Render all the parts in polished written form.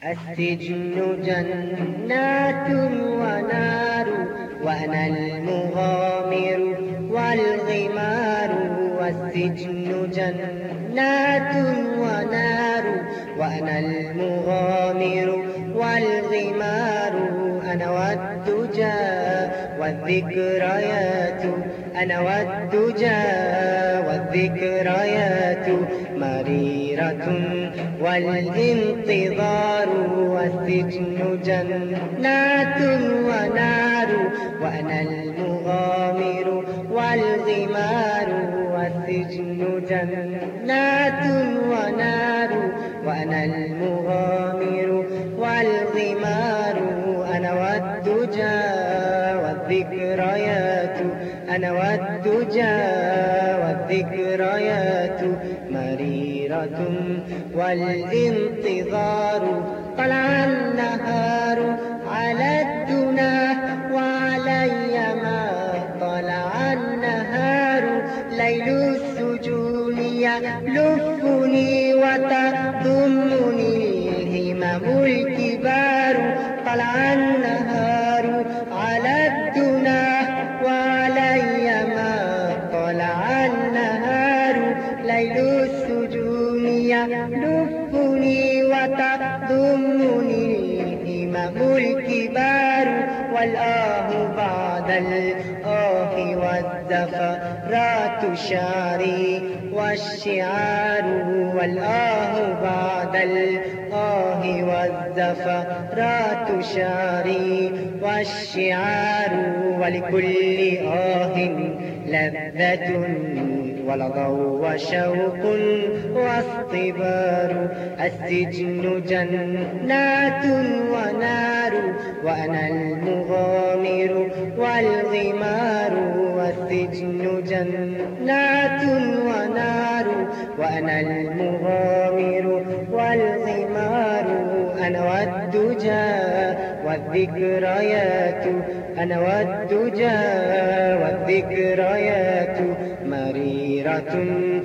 السجن جنات ونار، وأنا المغامر والغمار. السجن جنات ونار، وأنا المغامر والغمار. أنا والدجى والذكريات، أنا والدجى والذكريات مريرة والانتظار. السجن جنات ونار، وأنا المغامر والغمار. السجن جنات ونار، وأنا المغامر والغمار. أنا والدجى والذكريات، أنا والدجى والذكريات مريرة والانتظار. طلع النهار على الدنا وعلي ما طلع النهار. ليل السجون يلفني وتضمني الهمم الكبار. طلع النهار على الدنا وعلي ما طلع النهار. ليل السجون يلفني وتضمني الهمم الكبار. والآه بعد الآه والزفرات شعري والشعار. والآه بعد الآه والزفرات شعري والشعار. ولكل آه لذة ولظى وشوق واصطبار. السجن جنات ونار، وأنا المغامر والغمار. السجن جنات ونار، وأنا المغامر والغمار. أنا والدجى والذكريات، أنا والدجى والذكريات مريرة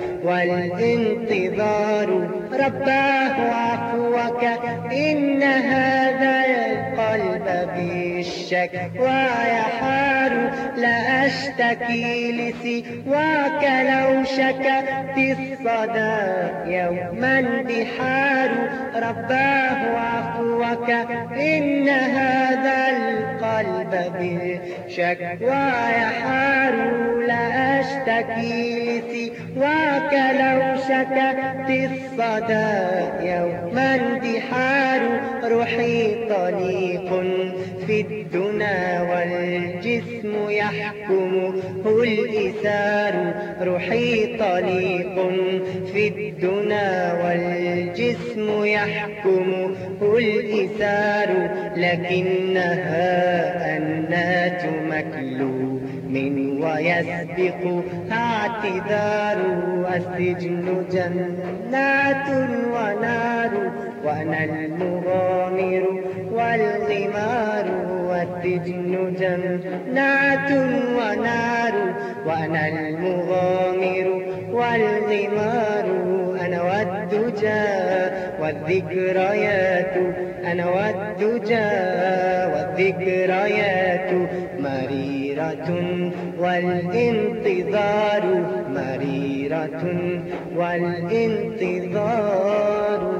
والانتظار. رباه عفوك إن هذا القلب بالشكوى يحار. لا أشتكي لسواك لو شكت الصدى يوما بحار. رباه عفوك إن هذا القلب بالشكوى يحار. لا أشتكي لسواك لو شكت الصدى يوما بحار. روحي طليق في الدنا والجسم يحكمه الإثار. روحي طليق في الدنا والجسم يحكمه الإثار. لكنها أنات مكلوم ويسبقها اعتذار. السجن جنات ونار، وأنا المغامر والغمار. السجن جنات ونار، وأنا المغامر والغمار. أنا والدجى والذكريات، أنا والدجى والذكريات مريرة والانتظار. مريرة والانتظار.